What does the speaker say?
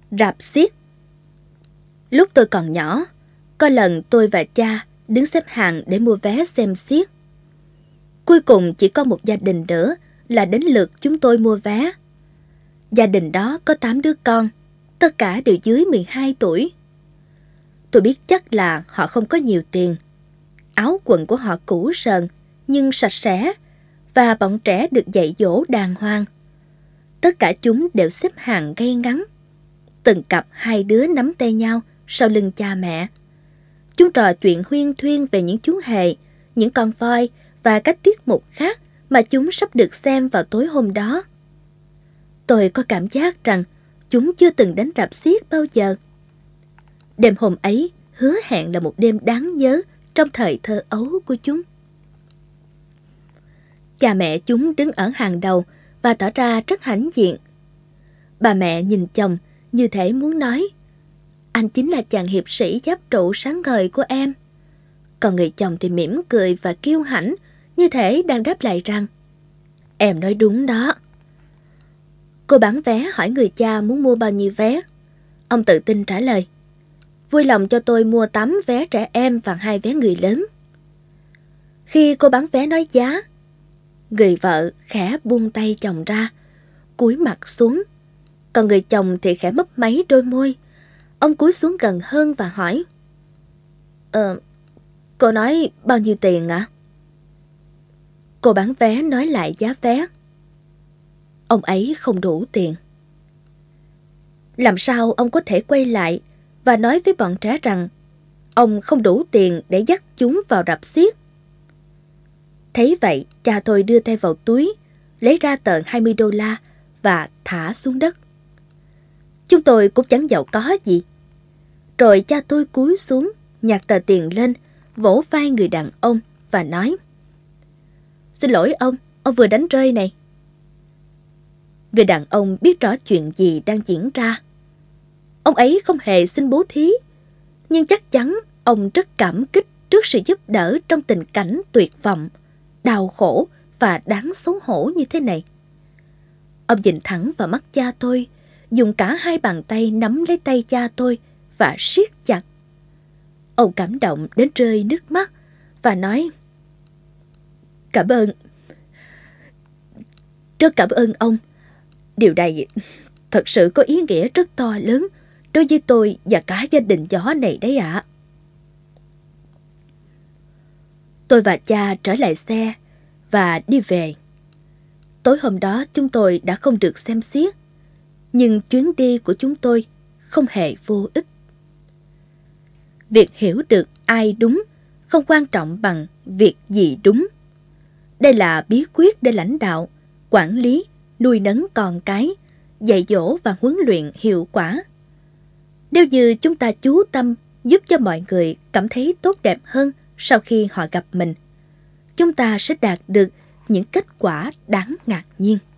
Rạp xiếc. Lúc tôi còn nhỏ, có lần tôi và cha đứng xếp hàng để mua vé xem xiếc. Cuối cùng chỉ có một gia đình nữa là đến lượt chúng tôi mua vé. Gia đình đó có 8 đứa con, tất cả đều dưới 12 tuổi. Tôi biết chắc là họ không có nhiều tiền. Áo quần của họ cũ sờn nhưng sạch sẽ, và bọn trẻ được dạy dỗ đàng hoàng. Tất cả chúng đều xếp hàng ngay ngắn. Từng cặp hai đứa nắm tay nhau sau lưng cha mẹ. Chúng trò chuyện huyên thuyên về những chú hề, những con voi và các tiết mục khác mà chúng sắp được xem vào tối hôm đó. Tôi có cảm giác rằng chúng chưa từng đến rạp xiếc bao giờ. Đêm hôm ấy hứa hẹn là một đêm đáng nhớ trong thời thơ ấu của chúng. Cha mẹ chúng đứng ở hàng đầu và tỏ ra rất hãnh diện. Bà mẹ nhìn chồng như thể muốn nói: anh chính là chàng hiệp sĩ giáp trụ sáng ngời của em. Còn người chồng thì mỉm cười và kiêu hãnh, như thể đang đáp lại rằng: em nói đúng đó. Cô bán vé hỏi người cha muốn mua bao nhiêu vé. Ông tự tin trả lời: vui lòng cho tôi mua 8 vé trẻ em và 2 vé người lớn. Khi cô bán vé nói giá, người vợ khẽ buông tay chồng ra, cúi mặt xuống. Còn người chồng thì khẽ mấp máy đôi môi. Ông cúi xuống gần hơn và hỏi: cô nói bao nhiêu tiền ạ? Cô bán vé nói lại giá vé. Ông ấy không đủ tiền. Làm sao ông có thể quay lại và nói với bọn trẻ rằng ông không đủ tiền để dắt chúng vào rạp xiếc? Thấy vậy, cha tôi đưa tay vào túi, lấy ra tờ $20 và thả xuống đất. Chúng tôi cũng chẳng giàu có gì. Rồi cha tôi cúi xuống, nhặt tờ tiền lên, vỗ vai người đàn ông và nói: xin lỗi ông vừa đánh rơi này. Người đàn ông biết rõ chuyện gì đang diễn ra. Ông ấy không hề xin bố thí, nhưng chắc chắn ông rất cảm kích trước sự giúp đỡ trong tình cảnh tuyệt vọng, đau khổ và đáng xấu hổ như thế này. Ông nhìn thẳng vào mắt cha tôi, dùng cả hai bàn tay nắm lấy tay cha tôi và siết chặt. Ông cảm động đến rơi nước mắt và nói: cảm ơn. Rất cảm ơn ông. Điều này thật sự có ý nghĩa rất to lớn đối với tôi và cả gia đình gió này đấy ạ. Tôi và cha trở lại xe và đi về. Tối hôm đó chúng tôi đã không được xem xiếc, nhưng chuyến đi của chúng tôi không hề vô ích. Việc hiểu được ai đúng không quan trọng bằng việc gì đúng. Đây là bí quyết để lãnh đạo, quản lý, nuôi nấng con cái, dạy dỗ và huấn luyện hiệu quả. Nếu như chúng ta chú tâm giúp cho mọi người cảm thấy tốt đẹp hơn sau khi họ gặp mình, chúng ta sẽ đạt được những kết quả đáng ngạc nhiên.